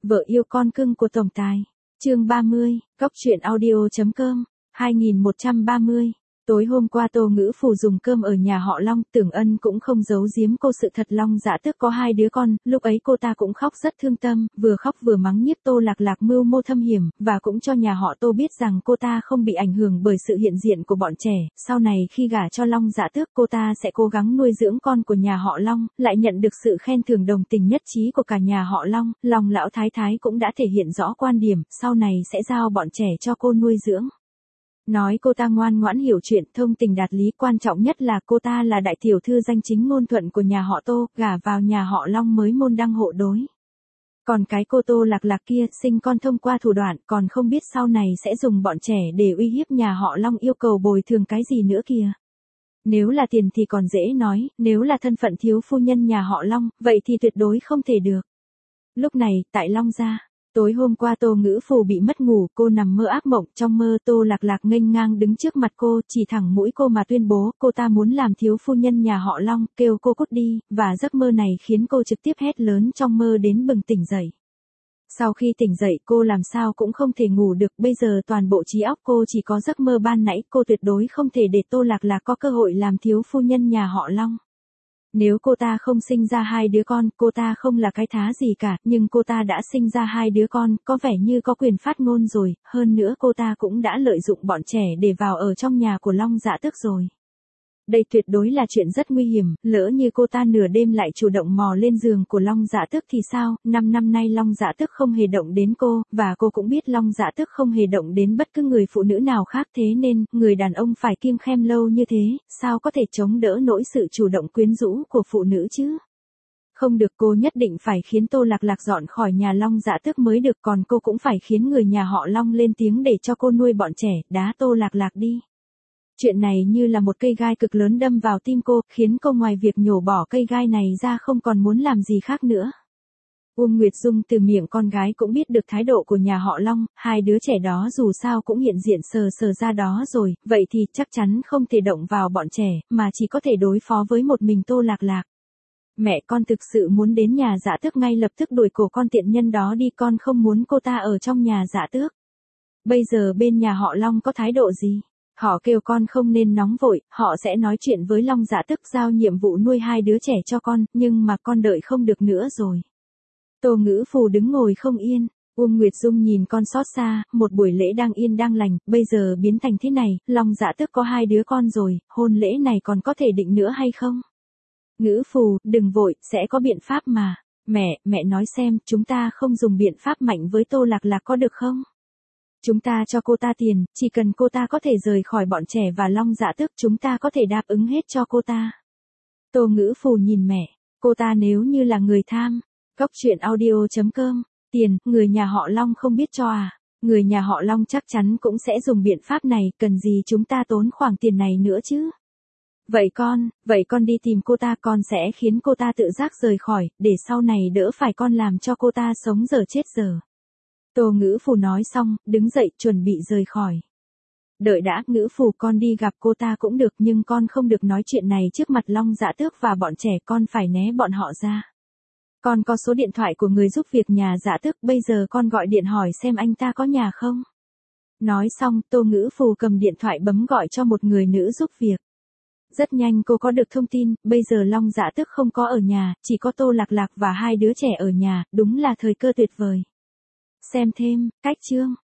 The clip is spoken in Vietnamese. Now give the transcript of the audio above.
Vợ yêu con cưng của tổng tài. Chương 30, Cóc truyện audio.com, 2130. Tối hôm qua Tô Ngữ Phù dùng cơm ở nhà họ Long, Tưởng Ân cũng không giấu giếm cô sự thật Long Dạ Tước có 2 đứa con, lúc ấy cô ta cũng khóc rất thương tâm, vừa khóc vừa mắng nhiếc Tô Lạc Lạc mưu mô thâm hiểm, và cũng cho nhà họ Tô biết rằng cô ta không bị ảnh hưởng bởi sự hiện diện của bọn trẻ, sau này khi gả cho Long Dạ Tước cô ta sẽ cố gắng nuôi dưỡng con của nhà họ Long, lại nhận được sự khen thưởng đồng tình nhất trí của cả nhà họ Long, Long lão thái thái cũng đã thể hiện rõ quan điểm, sau này sẽ giao bọn trẻ cho cô nuôi dưỡng. Nói cô ta ngoan ngoãn hiểu chuyện, thông tình đạt lý, quan trọng nhất là cô ta là đại tiểu thư danh chính ngôn thuận của nhà họ Tô, gả vào nhà họ Long mới môn đăng hộ đối. Còn cái cô Tô Lạc Lạc kia, sinh con thông qua thủ đoạn, còn không biết sau này sẽ dùng bọn trẻ để uy hiếp nhà họ Long yêu cầu bồi thường cái gì nữa kìa. Nếu là tiền thì còn dễ nói, nếu là thân phận thiếu phu nhân nhà họ Long, vậy thì tuyệt đối không thể được. Lúc này, tại Long gia. Tối hôm qua Tô Ngữ Phù bị mất ngủ, cô nằm mơ ác mộng, trong mơ Tô Lạc Lạc nghênh ngang đứng trước mặt cô, chỉ thẳng mũi cô mà tuyên bố, cô ta muốn làm thiếu phu nhân nhà họ Long, kêu cô cút đi, và giấc mơ này khiến cô trực tiếp hét lớn trong mơ đến bừng tỉnh dậy. Sau khi tỉnh dậy cô làm sao cũng không thể ngủ được, bây giờ toàn bộ trí óc cô chỉ có giấc mơ ban nãy, cô tuyệt đối không thể để Tô Lạc Lạc có cơ hội làm thiếu phu nhân nhà họ Long. Nếu cô ta không sinh ra 2 đứa con, cô ta không là cái thá gì cả, nhưng cô ta đã sinh ra 2 đứa con, có vẻ như có quyền phát ngôn rồi, hơn nữa cô ta cũng đã lợi dụng bọn trẻ để vào ở trong nhà của Long Dạ Tước rồi. Đây tuyệt đối là chuyện rất nguy hiểm, lỡ như cô ta nửa đêm lại chủ động mò lên giường của Long Dạ Tước thì sao, 5 năm nay Long Dạ Tước không hề động đến cô, và cô cũng biết Long Dạ Tước không hề động đến bất cứ người phụ nữ nào khác, thế nên, người đàn ông phải kiêng khem lâu như thế, sao có thể chống đỡ nổi sự chủ động quyến rũ của phụ nữ chứ? Không được, cô nhất định phải khiến Tô Lạc Lạc dọn khỏi nhà Long Dạ Tước mới được, còn cô cũng phải khiến người nhà họ Long lên tiếng để cho cô nuôi bọn trẻ, đá Tô Lạc Lạc đi. Chuyện này như là một cây gai cực lớn đâm vào tim cô, khiến cô ngoài việc nhổ bỏ cây gai này ra không còn muốn làm gì khác nữa. Uông Nguyệt Dung từ miệng con gái cũng biết được thái độ của nhà họ Long, 2 đứa trẻ đó dù sao cũng hiện diện sờ ra đó rồi, vậy thì chắc chắn không thể động vào bọn trẻ, mà chỉ có thể đối phó với một mình Tô Lạc Lạc. Mẹ con thực sự muốn đến nhà Dạ Tước ngay lập tức đuổi cổ con tiện nhân đó đi, con không muốn cô ta ở trong nhà Dạ Tước. Bây giờ bên nhà họ Long có thái độ gì? Họ kêu con không nên nóng vội, họ sẽ nói chuyện với Long Dạ Tước giao nhiệm vụ nuôi 2 đứa trẻ cho con, nhưng mà con đợi không được nữa rồi. Tô Ngữ Phù đứng ngồi không yên, Uông Nguyệt Dung nhìn con xót xa, một buổi lễ đang yên đang lành, bây giờ biến thành thế này, Long Dạ Tước có 2 đứa con rồi, hôn lễ này còn có thể định nữa hay không? Ngữ Phù, đừng vội, sẽ có biện pháp mà. Mẹ nói xem, chúng ta không dùng biện pháp mạnh với Tô Lạc Lạc có được không? Chúng ta cho cô ta tiền, chỉ cần cô ta có thể rời khỏi bọn trẻ và Long Dạ Tước chúng ta có thể đáp ứng hết cho cô ta. Tô Ngữ Phù nhìn mẹ, cô ta nếu như là người tham. Cóc truyện audio.com, tiền, người nhà họ Long không biết cho à? Người nhà họ Long chắc chắn cũng sẽ dùng biện pháp này, cần gì chúng ta tốn khoản tiền này nữa chứ? Vậy con đi tìm cô ta, con sẽ khiến cô ta tự giác rời khỏi, để sau này đỡ phải con làm cho cô ta sống dở chết dở. Tô Ngữ Phù nói xong, đứng dậy chuẩn bị rời khỏi. Đợi đã, Ngữ Phù, con đi gặp cô ta cũng được, nhưng con không được nói chuyện này trước mặt Long Dạ Tước và bọn trẻ, con phải né bọn họ ra. Con có số điện thoại của người giúp việc nhà Dạ Tước, bây giờ con gọi điện hỏi xem anh ta có nhà không. Nói xong, Tô Ngữ Phù cầm điện thoại bấm gọi cho một người nữ giúp việc. Rất nhanh cô có được thông tin, bây giờ Long Dạ Tước không có ở nhà, chỉ có Tô Lạc Lạc và 2 đứa trẻ ở nhà, đúng là thời cơ tuyệt vời. Xem thêm, cách chương.